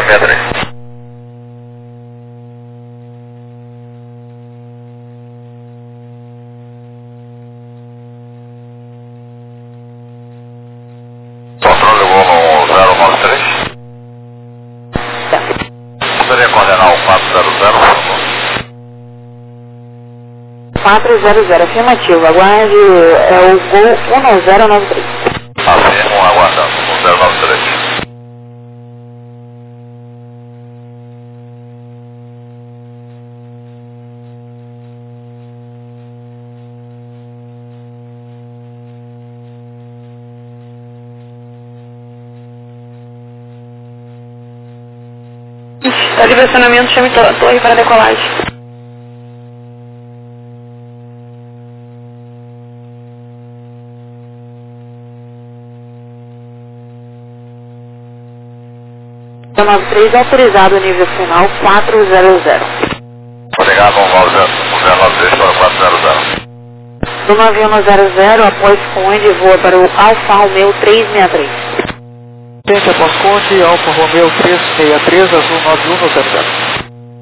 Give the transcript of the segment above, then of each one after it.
263. Controle voo no 093. Poderia coordenar o 400, por favor? 400, afirmativo. Aguarde, é o voo 1093. Afirmo, aguardando, 1093. Está de pressionamento, chame torre para decolagem. Então, 93 autorizado nível final 400. Obrigado, 1093 para 400. Do 9100, após Conde, voa para o Alfa Romeo 363. Tente após Conde, Alfa Romeo 363, azul 9100.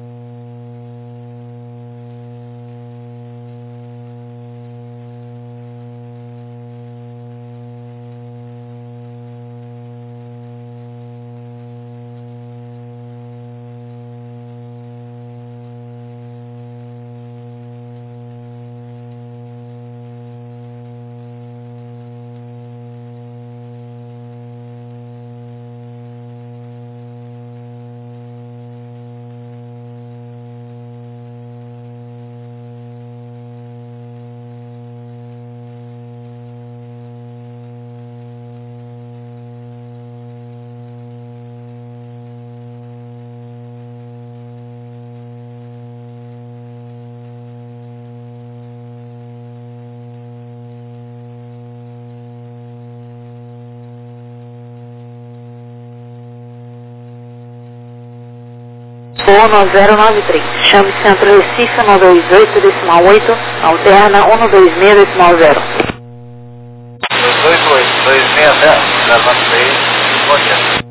Voo no 093. Chame Centro Recife 128.8, alterna 126.0. 228, 260, 093, bom dia.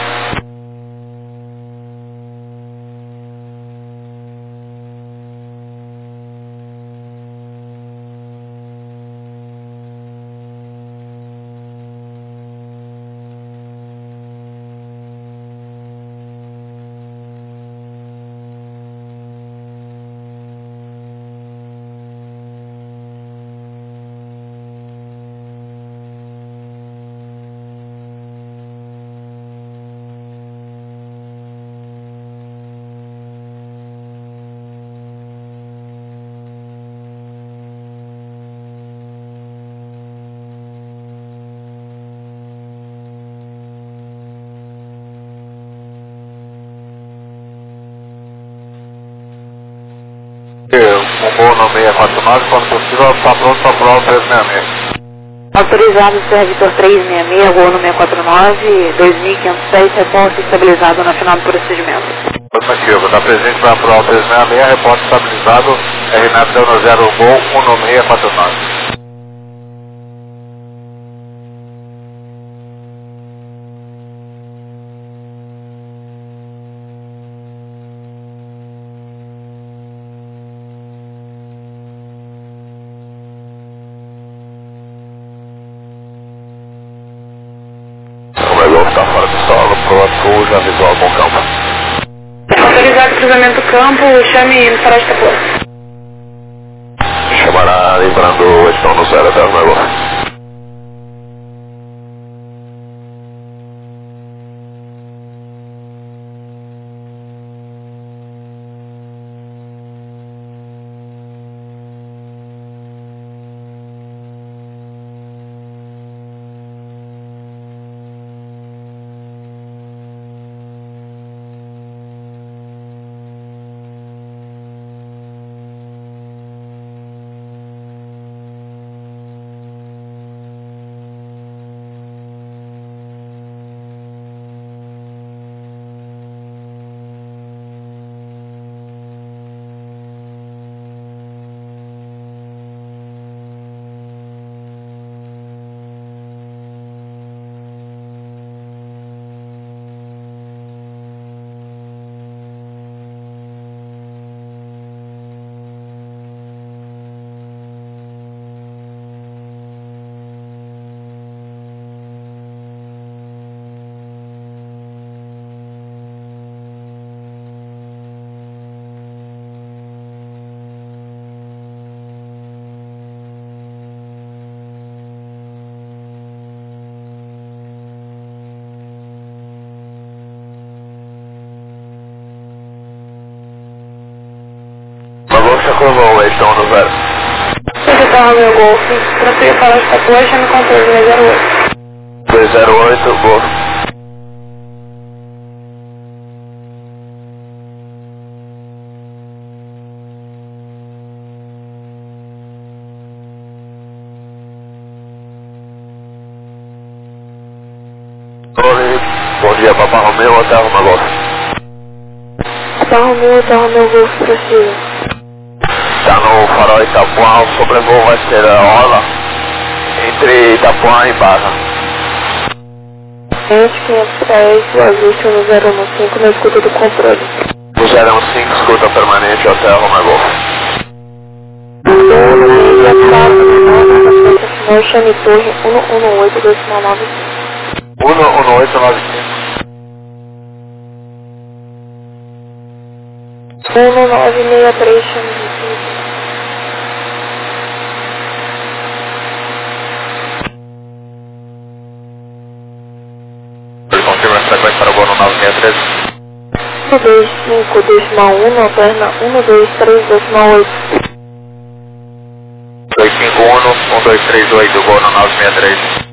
Um voo no 649, quando possível, está pronto para voar o 366. Autorizado Sr. Vitor 366, voo no 649, 2.507, reporte estabilizado na final do procedimento. Afirmativo, está presente para voar o 366, reporte estabilizado, RNAV 0 voo 19649. O melhor está fora do solo, pronto, já avisou algum campo. Autorizado cruzamento campo, chame para esta porta. Chamará lembrando, estão no 0 até o melhor. Confirmou, estão no zero. Você tá no meu Golf, transferiu para os 14, chame controle 208. 208, Golf. Bom dia, Papa Romeu, Hotel Roma Golf. Papa Romeu, Hotel Romeu Golf, prossiga. Está no farol Itapuã, o sobrevoo vai ser a orla entre Itapuã e Barra. 510, o ajuste no 015 na escuta do controle. O 015, escuta permanente, Hotel Roma Golf. Assinou, chame torre 118, 295. 11895. 1963, chame de tudo. Confirma a frequência para o voo no 963. 125, decimal 1, alterna 123, decimal 8. 251, 1238, voo no 963.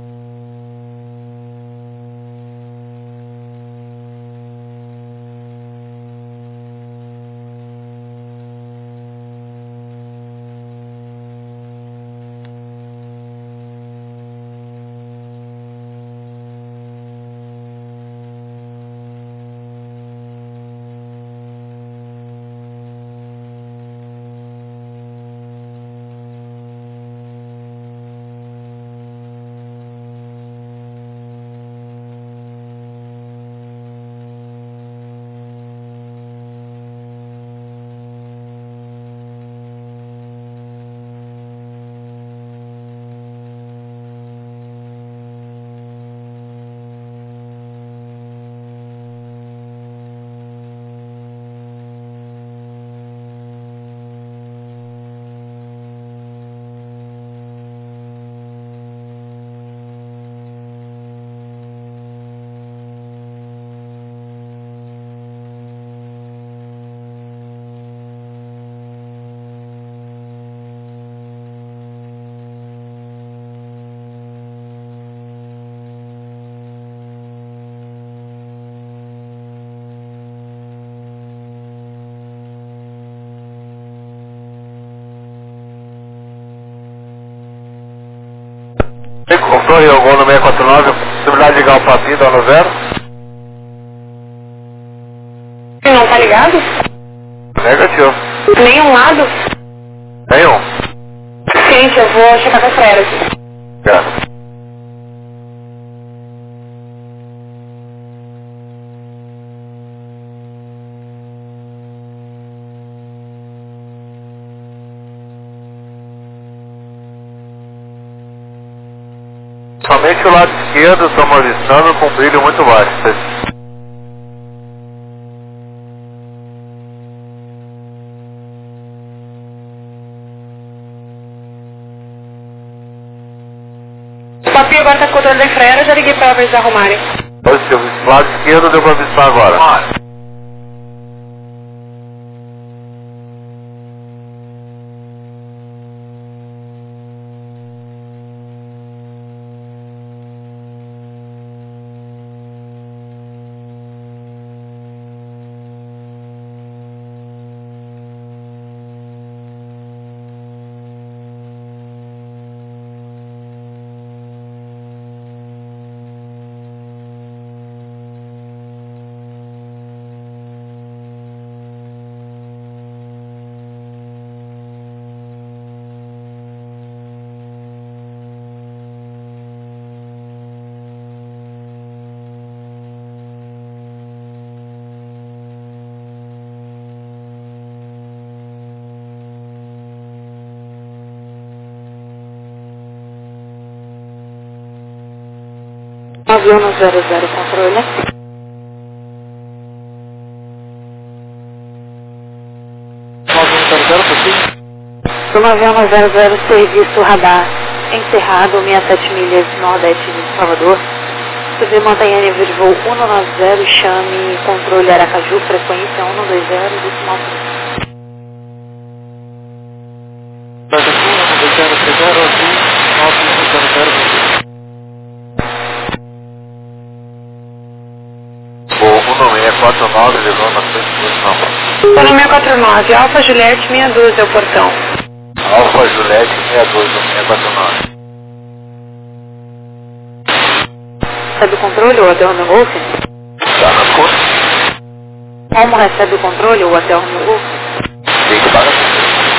Controle o voo no 649, possibilidade de ligar o papinho, dá no zero. Não tá ligado? Negativo. Nenhum lado? Nenhum. Gente, eu vou checar com a freira aqui. Obrigado. Somente o lado esquerdo estamos avistando com brilho muito baixo. O papinho agora tá com o controle da freira, já liguei pra ela pra eles arrumarem. O lado esquerdo deu para avistar agora. Avião no 00, controle. Do avião no 00, serviço radar encerrado, 67 milhas nordeste de Salvador. Subir montanha nível de voo 190, chame controle Aracaju, frequência 120, decimal 3. 649, levou na frente do normal. Estou no 649, Alfa Juliette 612 é o portão. Alfa Juliette 62, 649. Recebe o controle o hotel no Golf? Tá na conta? Como recebe o controle o hotel no Golf? Tem que pagar.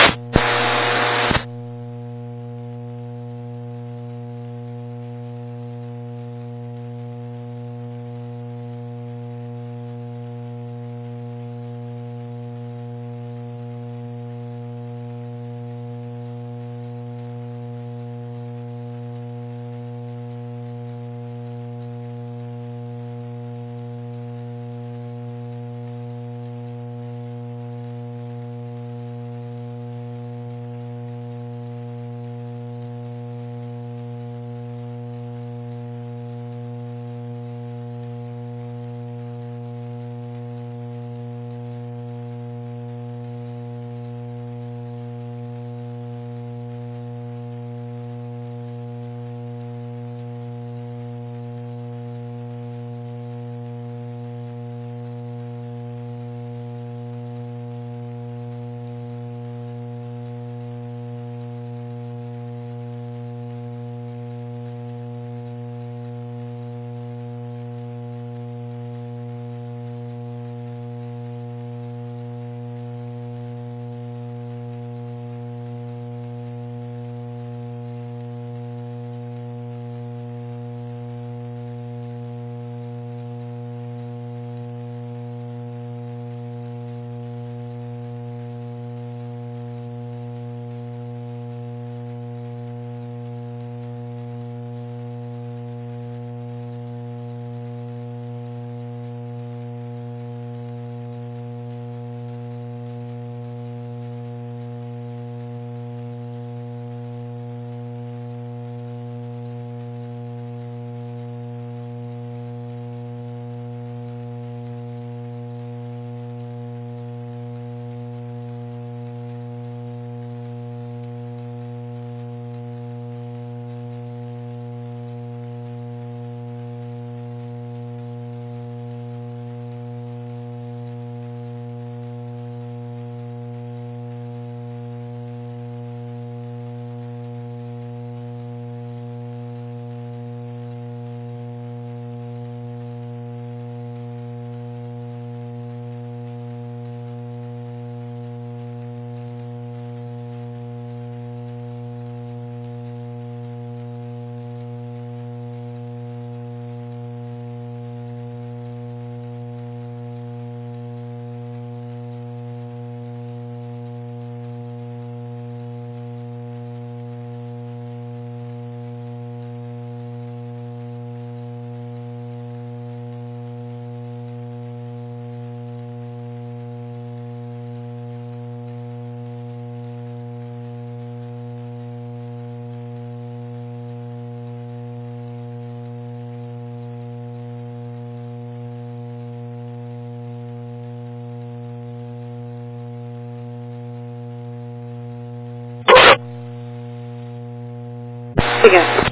Obrigada.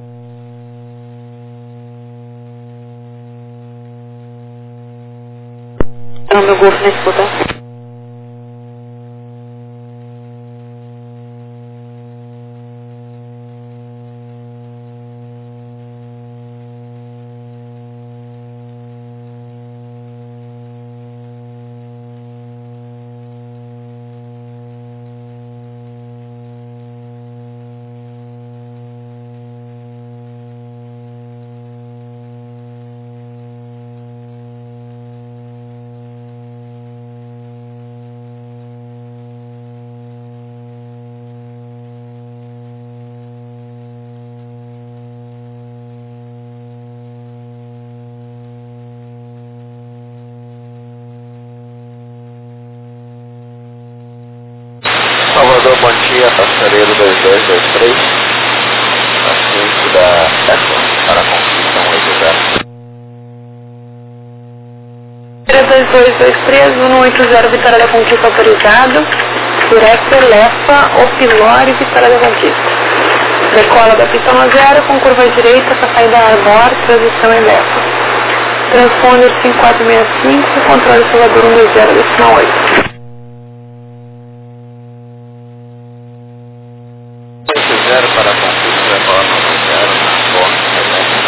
Então, meu Golf nesse botão. Salvador, bom dia, passareiro 2223, assunto da Eco, para a Conquista 2223, 180 Vitória da Conquista autorizado, Director, Lefa, Opilore, Vitória da Conquista. Decola da pista 10 com curva direita para sair da Arbor, transição em Lefa. Transponder 5465, controle Salvador 120,8. 80 para conflito, vai falar 90, bom, elétrico,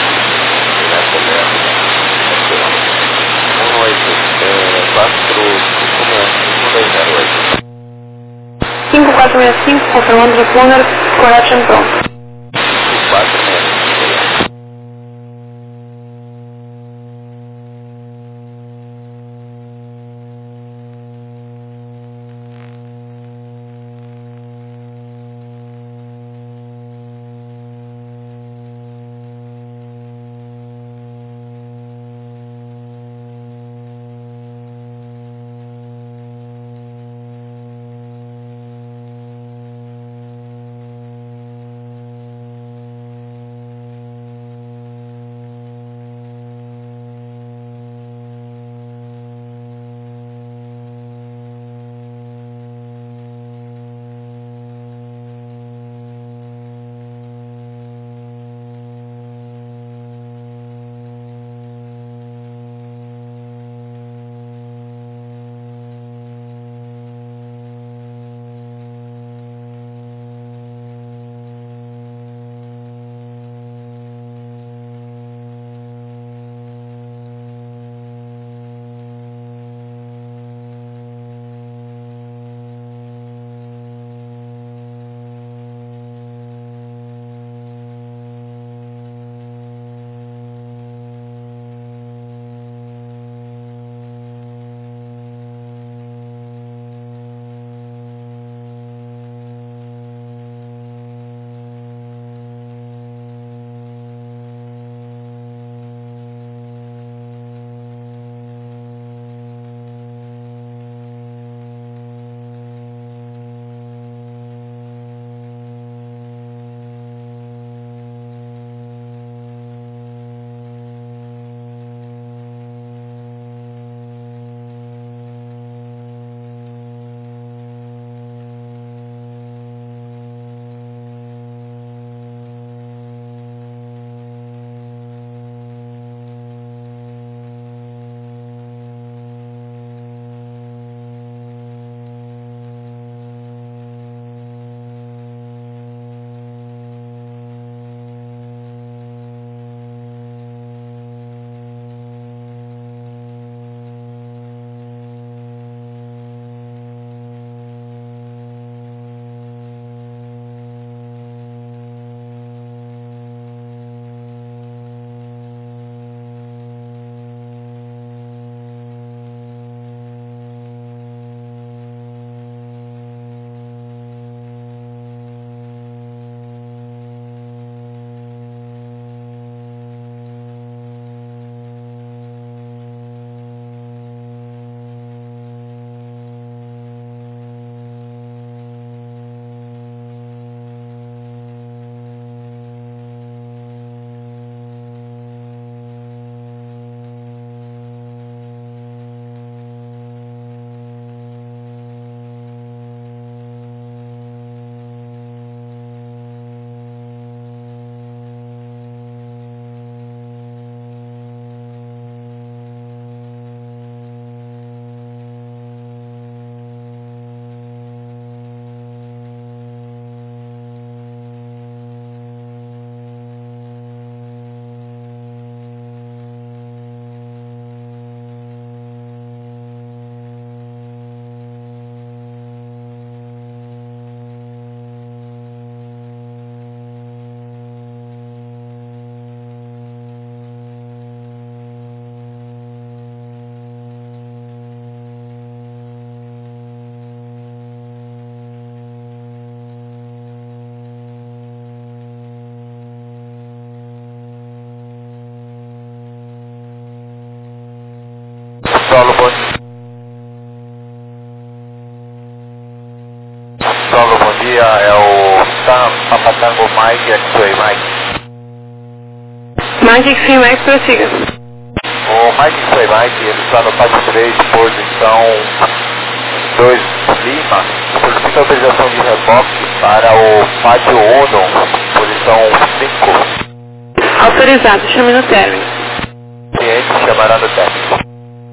5465, confirmando Transponder, correction pronto. 5465. Solo, bom dia, é o Sam Papatango Mike, X-Ray Mike. Mike X-Ray Mike, prossiga. O Mike X-Ray Mike, ele está no pátio 3, posição 2 Lima, solicita autorização de reboque para o pátio 1, posição 5. Autorizado, chame no término. cliente chamará no técnico.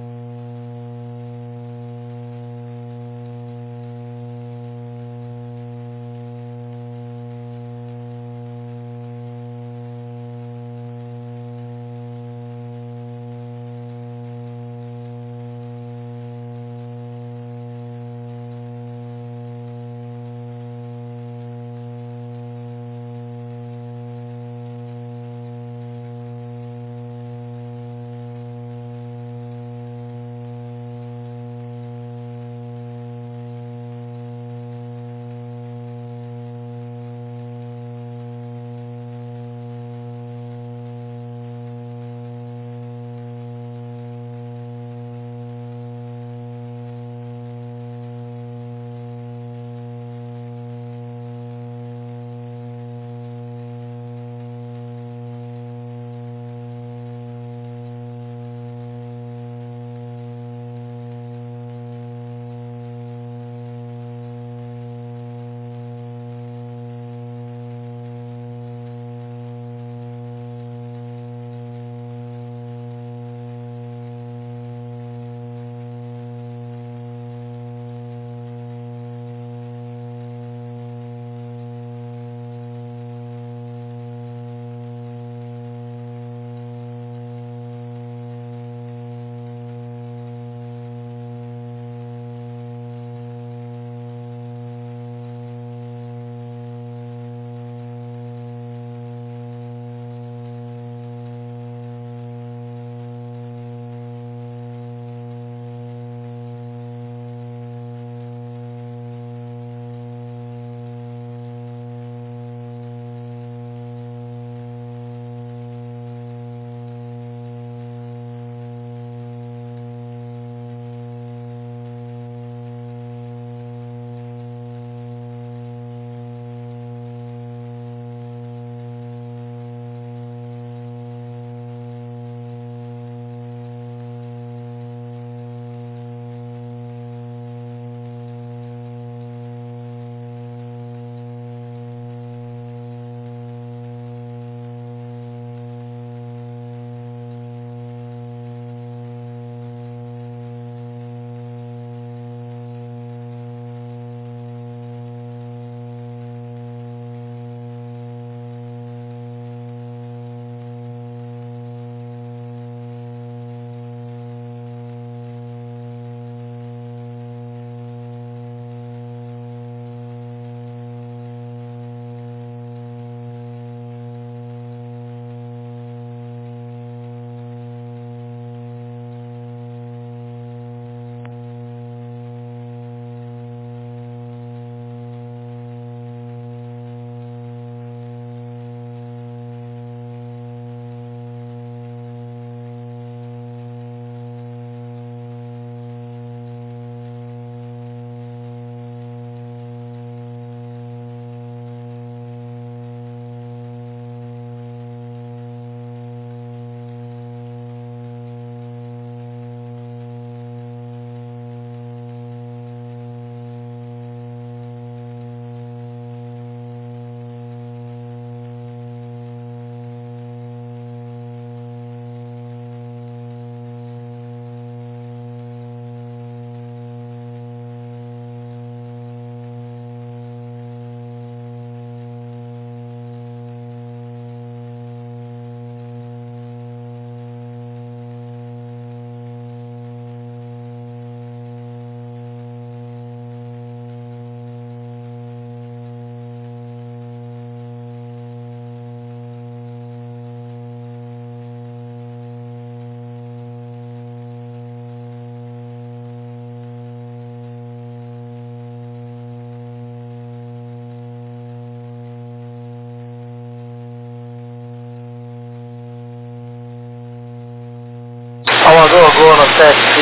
Amador, Gol no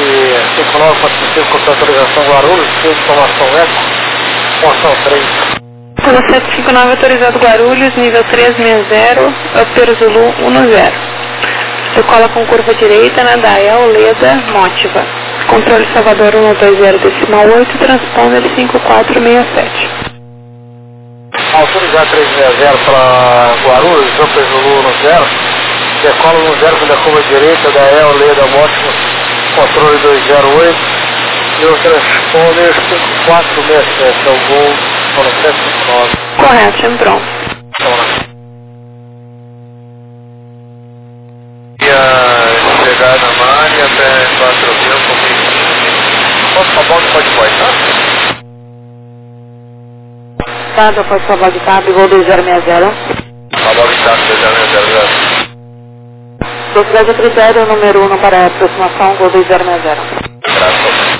759, 455, com autorização Guarulhos, informação ECO, porção 3. Pelo 759 autorizado Guarulhos, nível 360, Alpeiro Zulu 10. Decola com curva direita na Dael, Leda, Mótiva. Controle Salvador 120.8, transponder 5467. Autorizado 360 para Guarulhos, Alpeiro Zulu 10. decola no 0 da curva direita da EL Leda Mótimo, controle 208, e o transponder 5467, é o voo para 759. Correto, time pronto. Chegar na Mari até 4.000, um pouquinho. Posso falar onde pode boitar? Tá, depois sua voz de TAP, voo 2060. Falou que está 2.000. Velocidade a critério, número 1 para aproximação, voo 2060. Graças.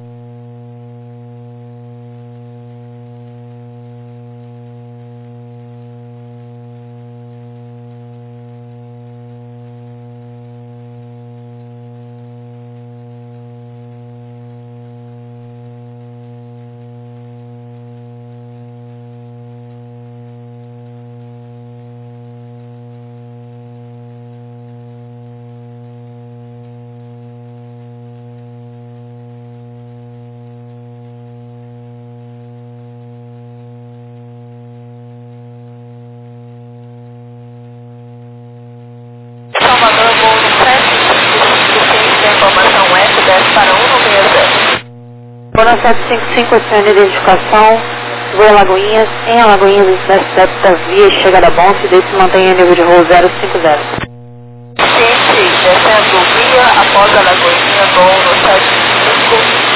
Salvador, voo 755, da informação S, desce para 160. Voo 755, adicione identificação, voo Alagoinhas, em Alagoinhas, desce da via, chegada a Bonse, desce e mantenha nível de voo 050. Ciente, descendo via, após Alagoinha, voo no 755.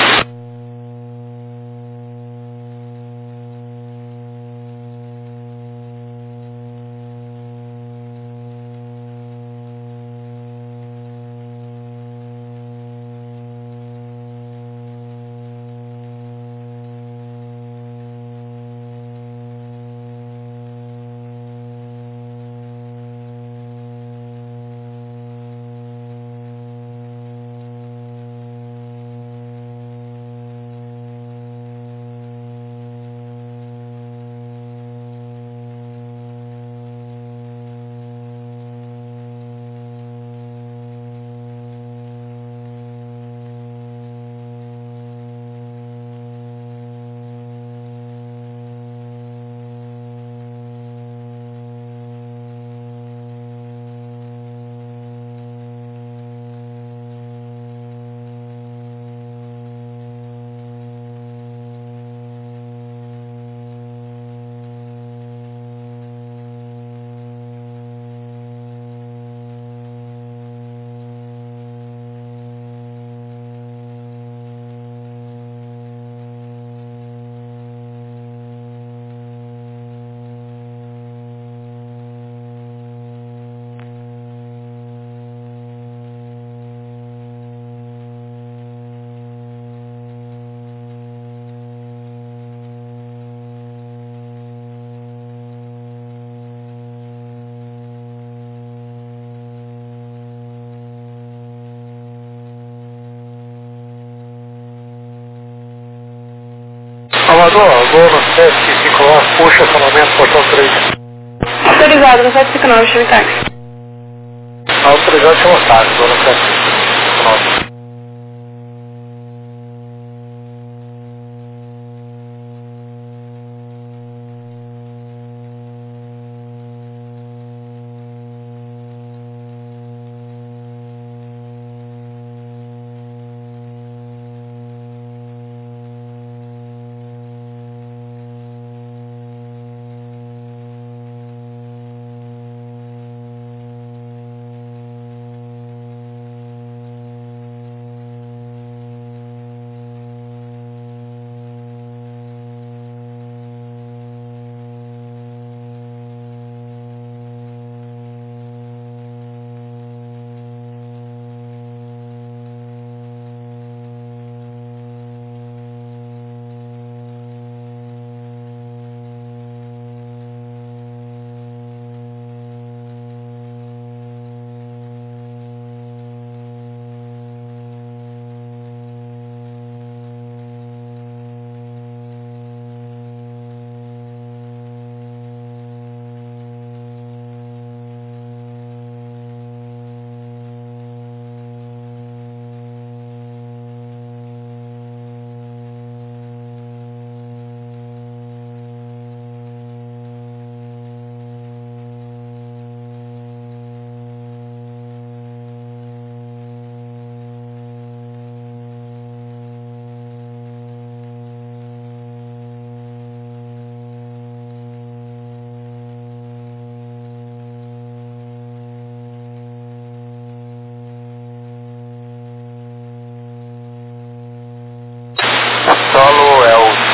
Salvador, voo no 759, puxa acionamento, portão 3. Autorizado no 759, chame táxi. Autorizado, chama táxi, voo no 759.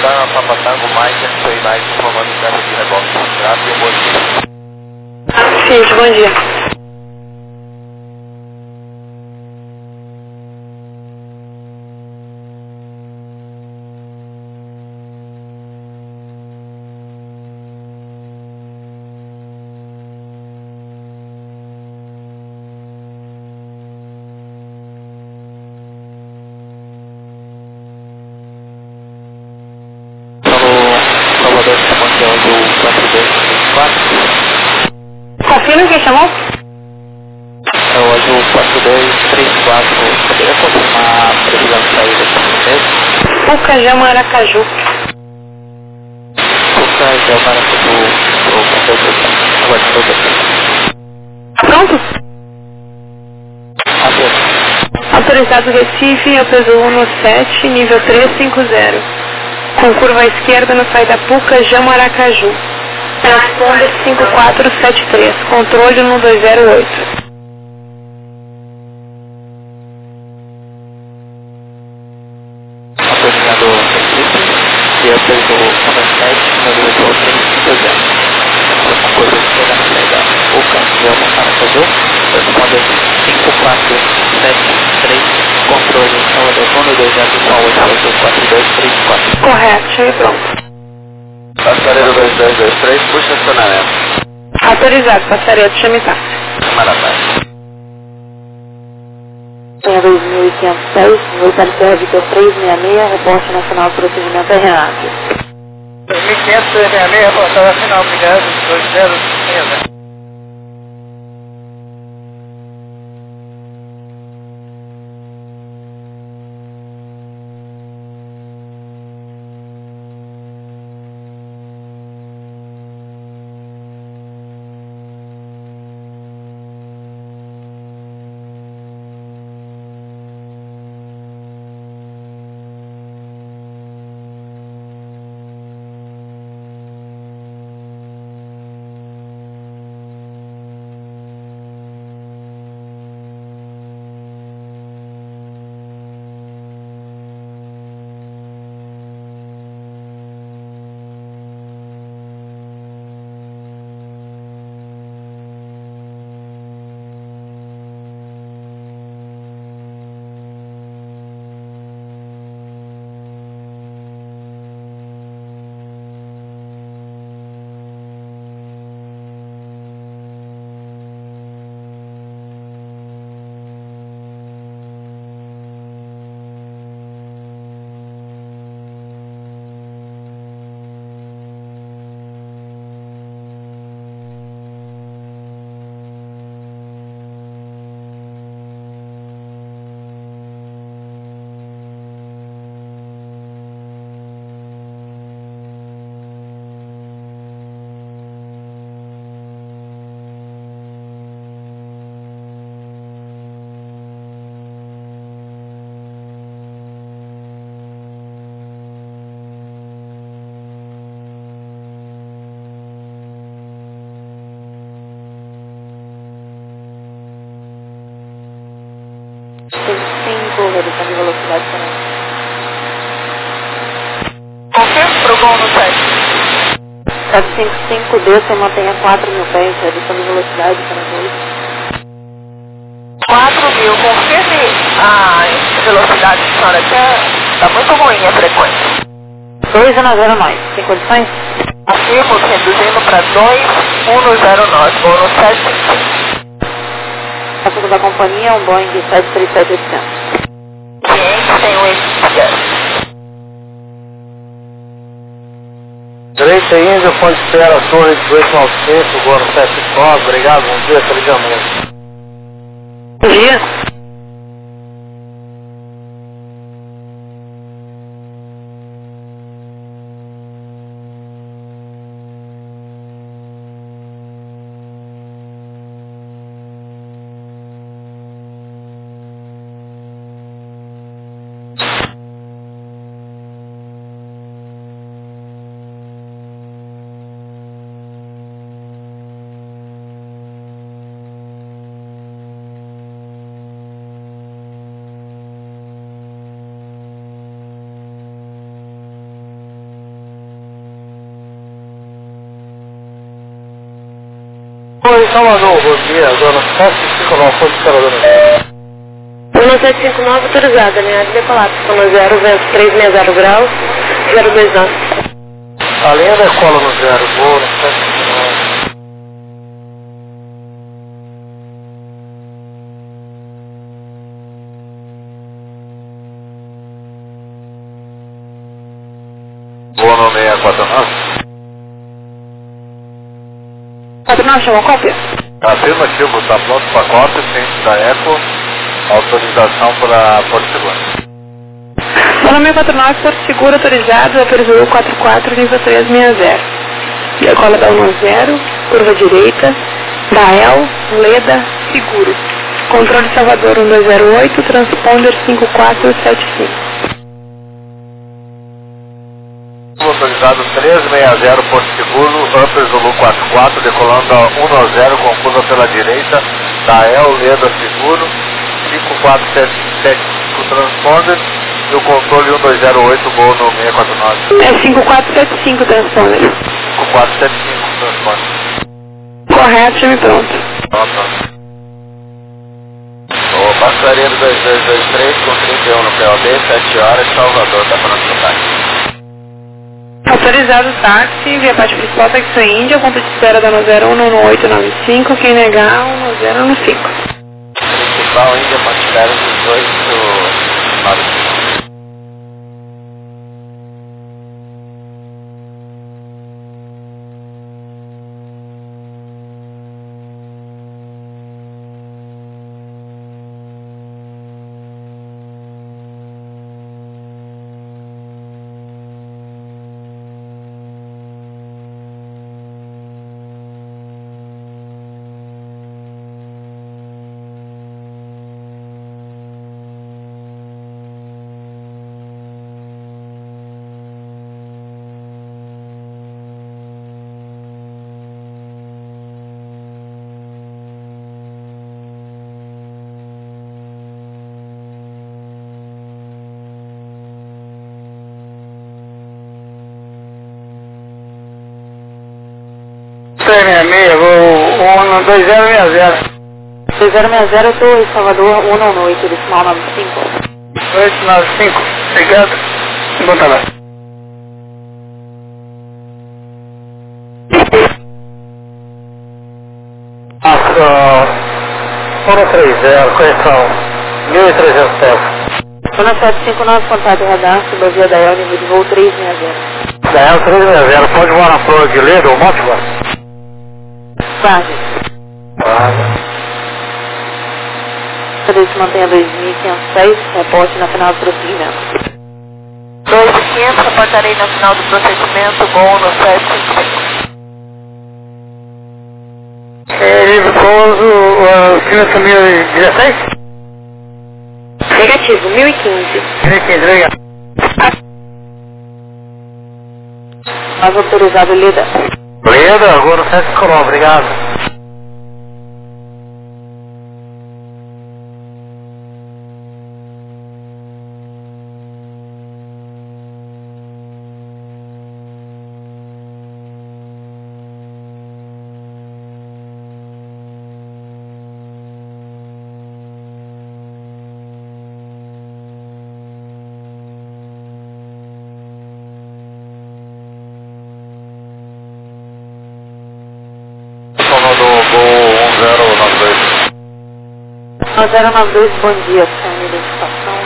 Santana, Papa Tango, Mike, X-Ray Mike, informando o carro de reboque. Graças e bom dia. Sim, bom dia. Salvador chamando do 4234. Confirma quem chamou? É o azul 4234. Poderia confirmar a previsão de saída aqui mesmo? Pucajá, Maracaju. Pucajá, Maracaju, o aguardador aqui. Pronto? Até. Autorizado Recife, eu peso 17, nível 350. Com curva à esquerda no saída Pucajá, Maracaju. Transponder 5473. Controle no 208. Autorizado Recife, e eu peso 17, meu diretor 350. Com curva à esquerda no saída Pucajá, Maracaju. Transponder 5473. Controle Salvador, Fundo 208, 4234. Correto, cheguei pronto. Passaredo 2223, puxa estacionamento. Autorizado, passaria de chamitar. Maravilha. Tenha 2.510, militar CR Vitor 366, reporte nacional de procedimento é Renato. 2.566, reportagem final, obrigado, 2060. Tem 5, redução de velocidade também. Confirma pro gol no 7. 755, desça e mantenha 4.000 pés, redução de velocidade também 4.000, confirme a velocidade que a senhora quer. Tá muito ruim a frequência. 2. 2,09. Tem condições? Confirmo, reduzindo para 2,109, gol no 755. Assunto da companhia, um Boeing 737-800. Cliente tem um expresso. Direita Índia, ponte espera, torre 1895, agora 79, obrigado, bom dia, tá ligando mesmo. Bom dia. Salvador, bom dia, zona 759, ponto de Caradona. 1759 autorizada, linha de decolado, zona 0, vento 360 graus, 02 anos. A linha da escola no 0, voo no 759. Voo no 649. 49 chamou cópia? Afirmativo, está pronto o pacote, ciente da Eco, autorização para Porto Seguro. Zona 649, Porto Seguro autorizado, autorizou 44, nível 360. Decola da 10, curva direita, Dael, Leda, Seguro. Controle Salvador 1208, transponder 5475. Autorizado 360 Porto Seguro, Upper Zulu 44, decolando a 190 com curva pela direita, Dael, Leda, Seguro, 5475 transponder e o controle 1208, gol no 649. É 5475 transponder. 5475 transponder. Correto, chame pronto. Pronto. O passageiro 2223 com 31 no POD, 7 horas, Salvador, está pronto para táxi. Autorizado o táxi, via parte principal, táxi Índia, ponto de espera da 011895, quem negar, 1015. Principal Índia, ponto de espera 1895. Voo 2060. 2060, eu estou em Salvador, 198, decimal 95. 895, obrigado. Bom trabalho. Zona 30, correção 1.300 pés. Zona 759, contato radar, subavia da El, nível de voo 360. Da El 360, pode voar na flor de Leda ou Mótiva? Vargas. Cadê se mantenha 2.506, reporte na final do procedimento. 2.500, reportarei na final do procedimento, gol no 755. Livre pouso, Silêncio 1016? Negativo, 1015. 1015, obrigado. Mais autorizado, Leda. Leda, agora no 759, obrigado. Nós 092, bom dia, senhor, identificação,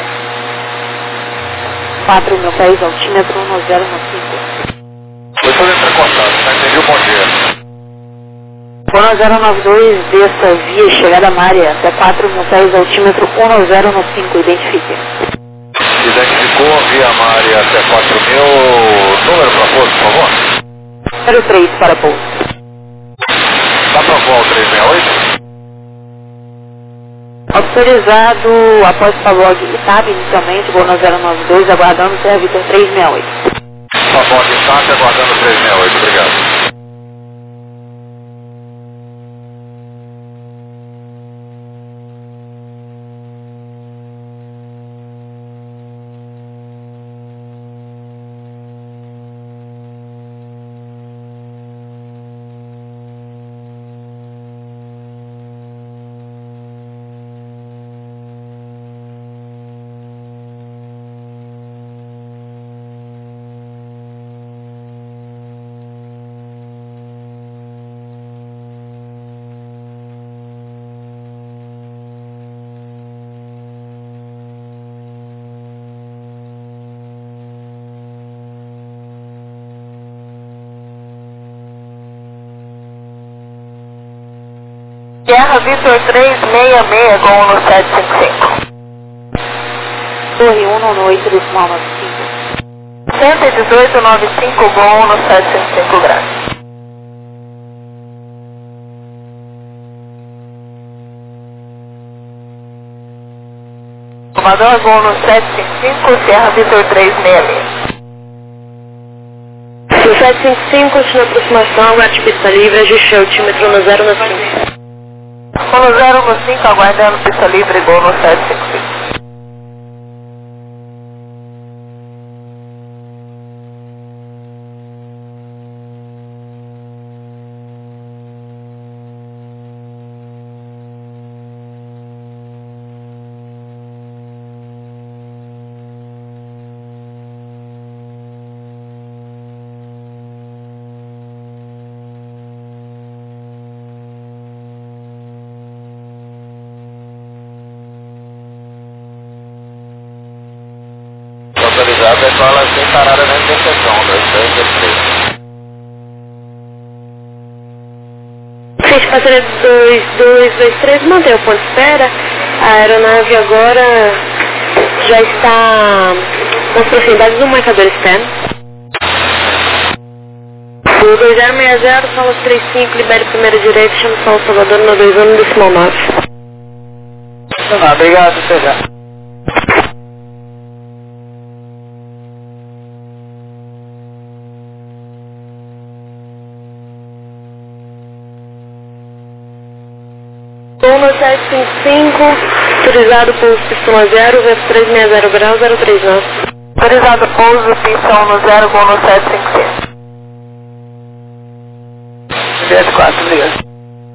4 mil pés, altímetro 1015. Depois entra em contato, tá? Entendi o bom dia. Bono 092, desça via chegada Mária, até 4 mil pés, altímetro 1015, identifique. Identificou a via Mária até 4.000, número para pouso, por favor? 03 para pouso. Dá para voar o 368? Autorizado após Palog e TAB inicialmente, Bono 092, aguardando até a Vitor 368. Tá bom, distância, aguardando 368, obrigado. Sierra Vitor 366, Gol no 755. Torre 198, decimal 95. 118,95, Gol no 755 graus. Salvador, Gol no 755, Sierra Vitor 366. No 755, continua aproximação, aguarde pista livre, ajuste altímetro no 0 no 5. No 0 no 5, aguardando pista livre, Gol no 755. Autorizado é cola sem parada na interseção, 2223. Gente, passageiro 2223, mantém o ponto de espera. A aeronave agora já está nas proximidades do marcador externo. O 2060, solo 35, libere primeiro direito, chama São Salvador no 21, decimal 9. Obrigado, até já. Gol no 755, autorizado pouso pistão 0, vento 360 graus, 039. Autorizado pouso, pistão no 0, Gol no 755. 74, obrigado.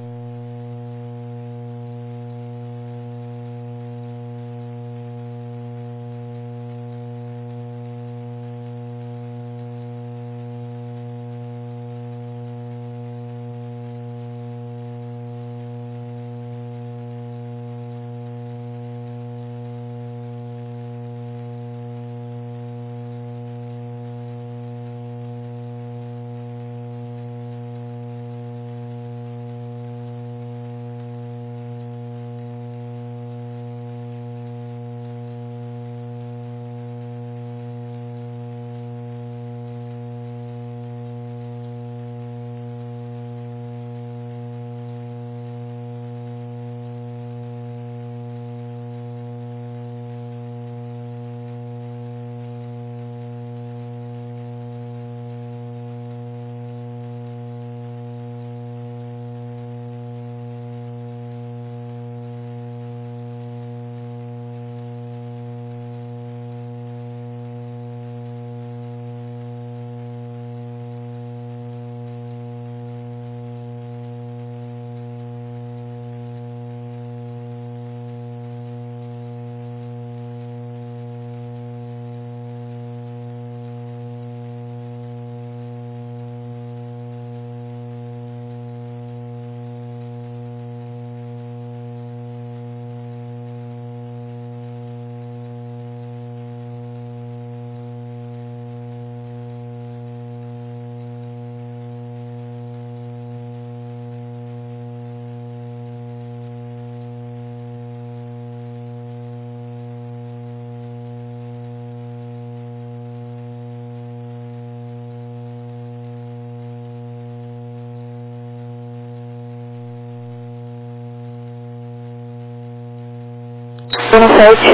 No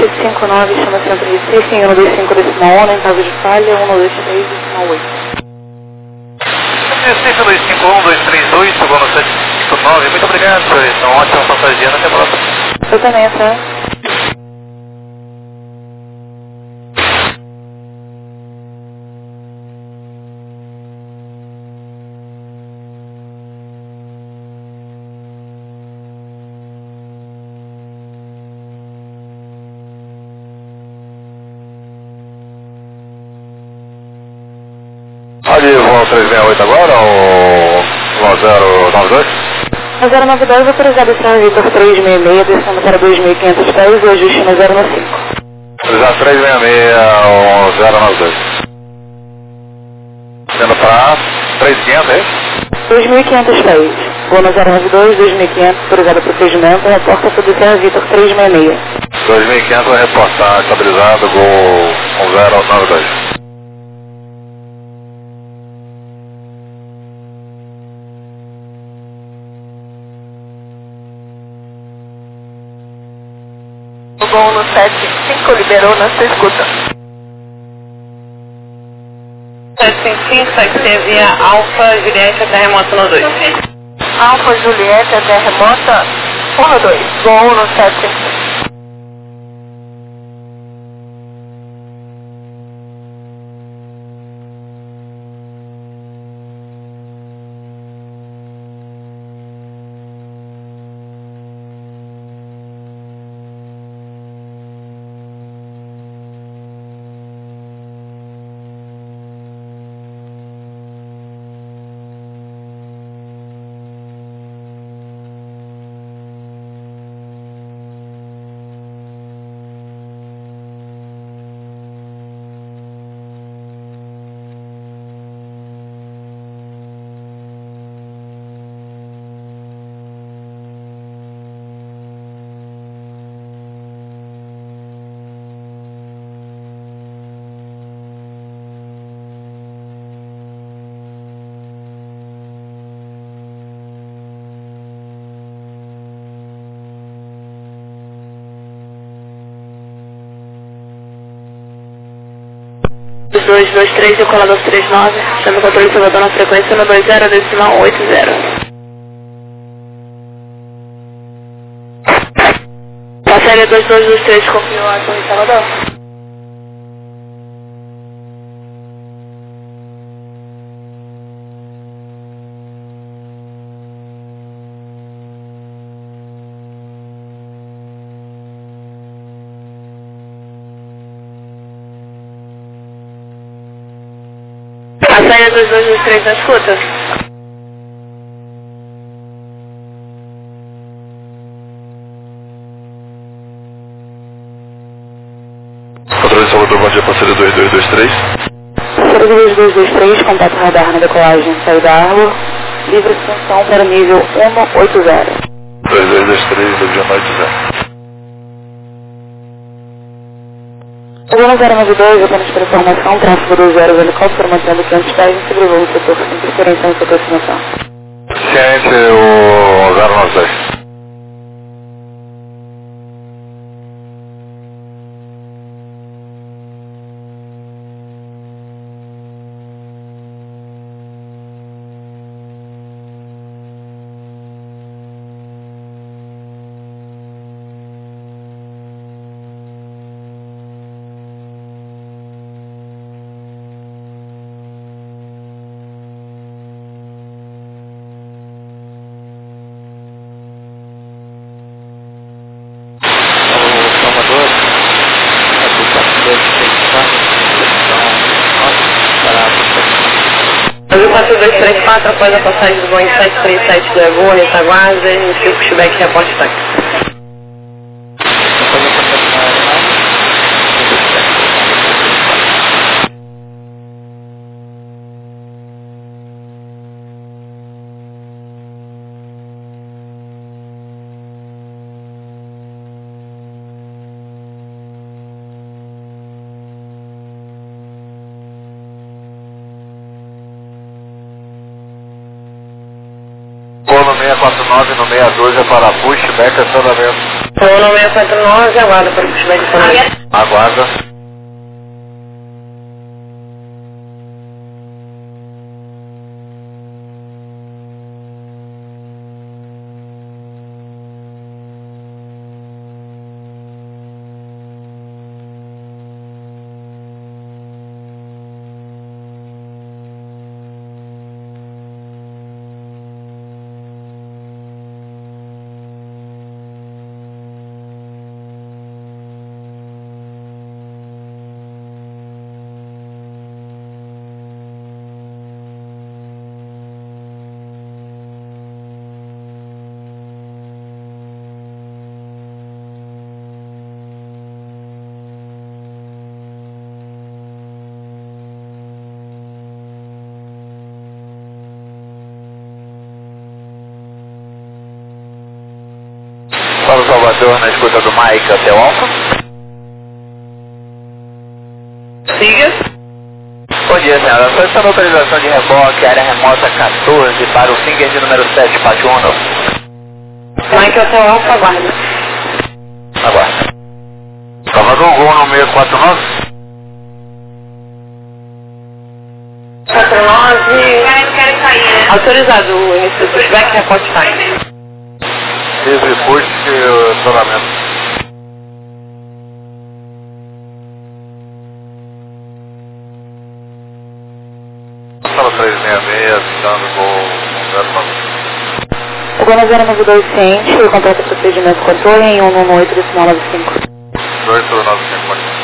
759, chama Centro de Recife, em 125 decimal 1, em caso de falha, 1223 decimal 8. Recife 251, 238, Gol no 759, muito obrigado, senhores. Então, ótima passageira, até a próxima. Eu também, tá? Pode voar 368 agora ou voar 092? No 092, autorizado a Sierra Vitor 366, descendo para 2.500 pés e ajuste no 0 no 5. Já 366 ou 092. Sendo para 3.500, é isso? 2.500 pés. Voo no 092, 2.500, autorizado para procedimento, reporta sobre Serra Vitor 366. 2.500 vai reportar estabilizado, Gol 1092. O Gol no 755 liberou na sua escuta. 755, taxi via Alfa Julieta Terremoto no 2. Alfa Julieta Terremota 12. Gol no 755. Os 223 e o colador 39, chama o controle Salvador na frequência no 20.80. Passaria 2223, confirmou a torre Salvador. A saída dos 223 na escuta. Controle Salvador, bom dia, parceiro 2223. Parceiro 2223, contato radar na decolagem, saída da Arlo, livre extensão para nível 180. 2223, bom dia, noite 0. Programa 092, apenas para informação, tráfego 20, helicóptero mantendo 500 pés em sobrevoo no setor, sem preferência em sua aproximação. Ciente, o 092. Brasil 4234, após a passagem do Boeing 737 do Ego, retaguarda, inicia o pushback e reporte táxi. Voo no 649, no 612 é para pushback e acionamento. Voo no 649, aguarda para o pushback e acionamento. Aguarda. seguidor na escuta do Mike até o Alfa. Siga. Bom dia, senhora. Solicitando autorização de reboque, área remota 14 para o Finger de número 7, Pátio 1. Mike até o Alfa, aguarda. Aguarda. Salvador, Gol no 649. 49. Autorizado o início do pushback, reporte time. Livre push e acionamento. Sala 366, dando Gol 09. O Gol 092 ciente, completa o procedimento com a torre em 118 decimal 95. 2895, pode.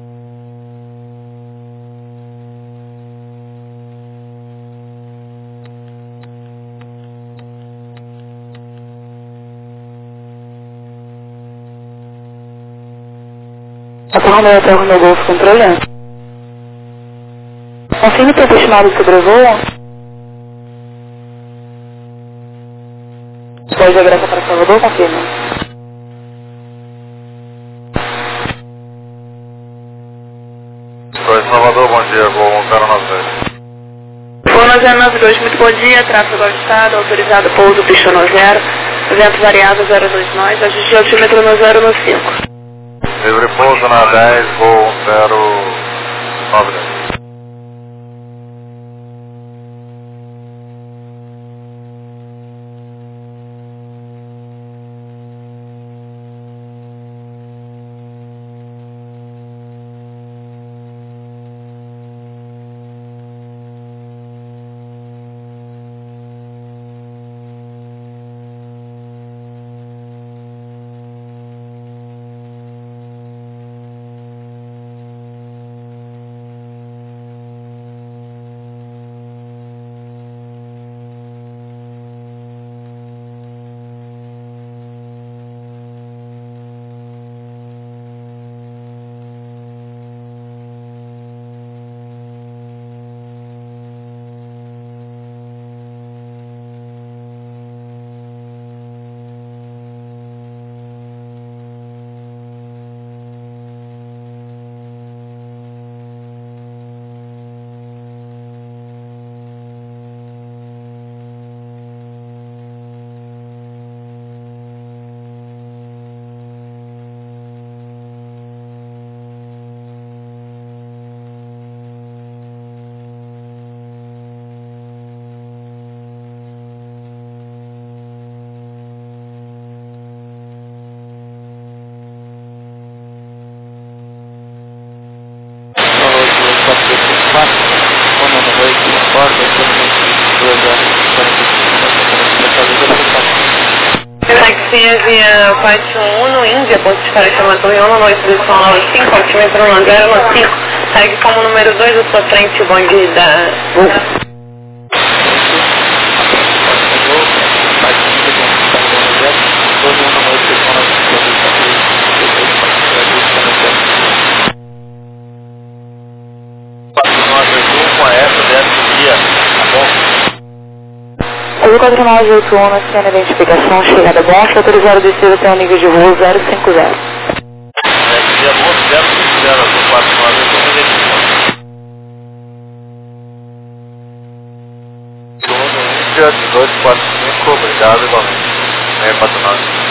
Acorda até o meu Golfo controle. Confirme que o estimado sobrevoo. Pode agregar para Salvador, confirma. Oi, Salvador, bom dia, Gol 092. Gol 092, muito bom dia. Tráfego ao estado, autorizado pouso pista no 0. Vento variável 02 nós, ajuste de altímetro no 015. Livre pouso na 10, Gol 092. Taxi via Pátio 1 no Índia, ponto de esclarecimento Rio 1, noite do Sol 95, altímetro no 015. Segue como número 2 a sua frente, o bonde da Gol. O 4981 na cena de identificação, chegada bom, autorizado descer até o nível de voo 050. Dia bom, 050, eu 49, Índia 1845, obrigado igualmente. 649.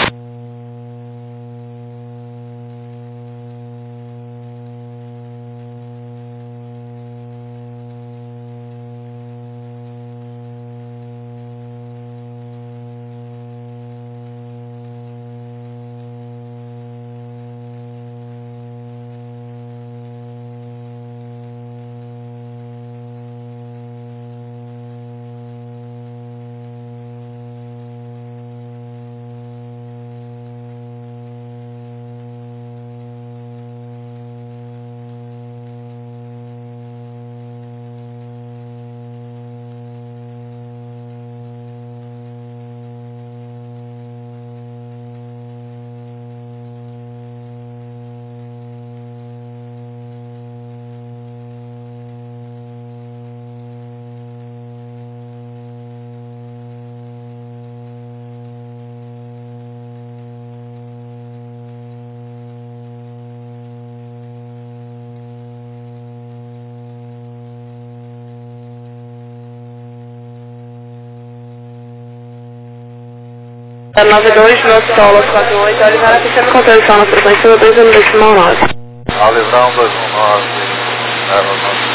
92, meu solo 48, Olivara fechando contenção na frequência 2,9. Alisão 219, 09.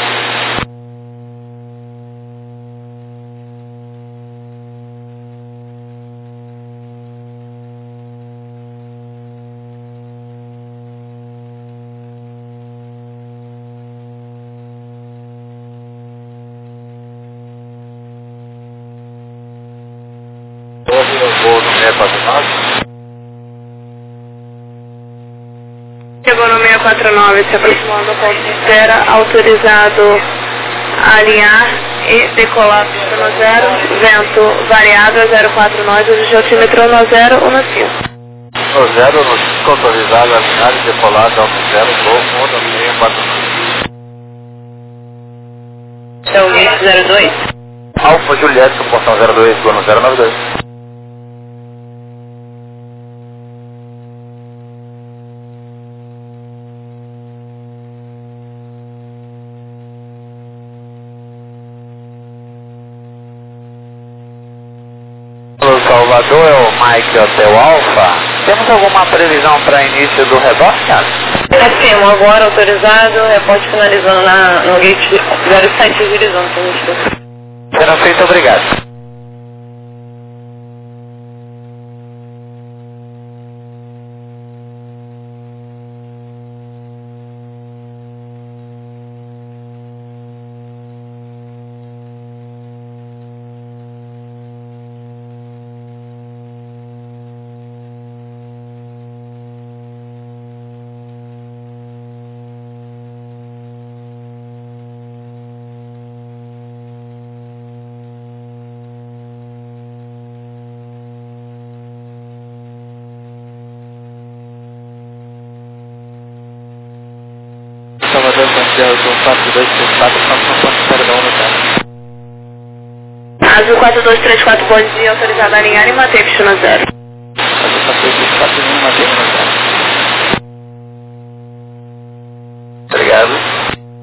Vou no 649. Chegou no 649, se aproximando do ponto de espera, autorizado a alinhar e decolar pista no 0, vento variável 04 nós, o altímetro no 0, 1 no 5. No 0, no 5, autorizado a alinhar e decolar ao 0, gol, 1 no 649. Então, 02. Alfa Juliette, suportão 02, plano 092. Salvador, é o Mike Hotel Alfa. Temos alguma previsão para início do rebote, cara? Sim, agora autorizado, reporte finalizando no gate 07 de Horizonte. Será feito, obrigado. Salvador, Santiago, 4234, estamos no espera da unidade. Azul 4234, bom dia, autorizado a alinhar e manter pista no 0. Azul 4234, manter no 0. Obrigado.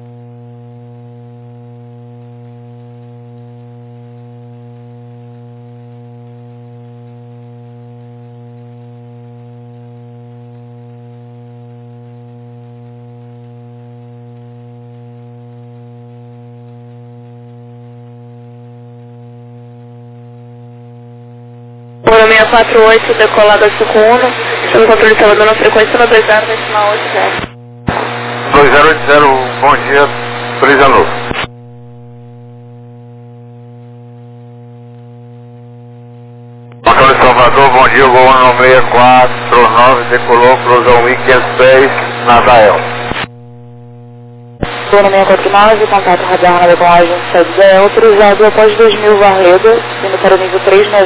Polo 648, decolado a 51, estamos controle de Salvador na frequência no 20, decimal 80. 2080, bom dia, Brisa Novo. Controle de Salvador, bom dia, voo no 649, decolou, cruzou 1506, Nadael. Polo 649, contato radar na decolagem 70, autorizado após 2000 varreda, indo para o nível 3,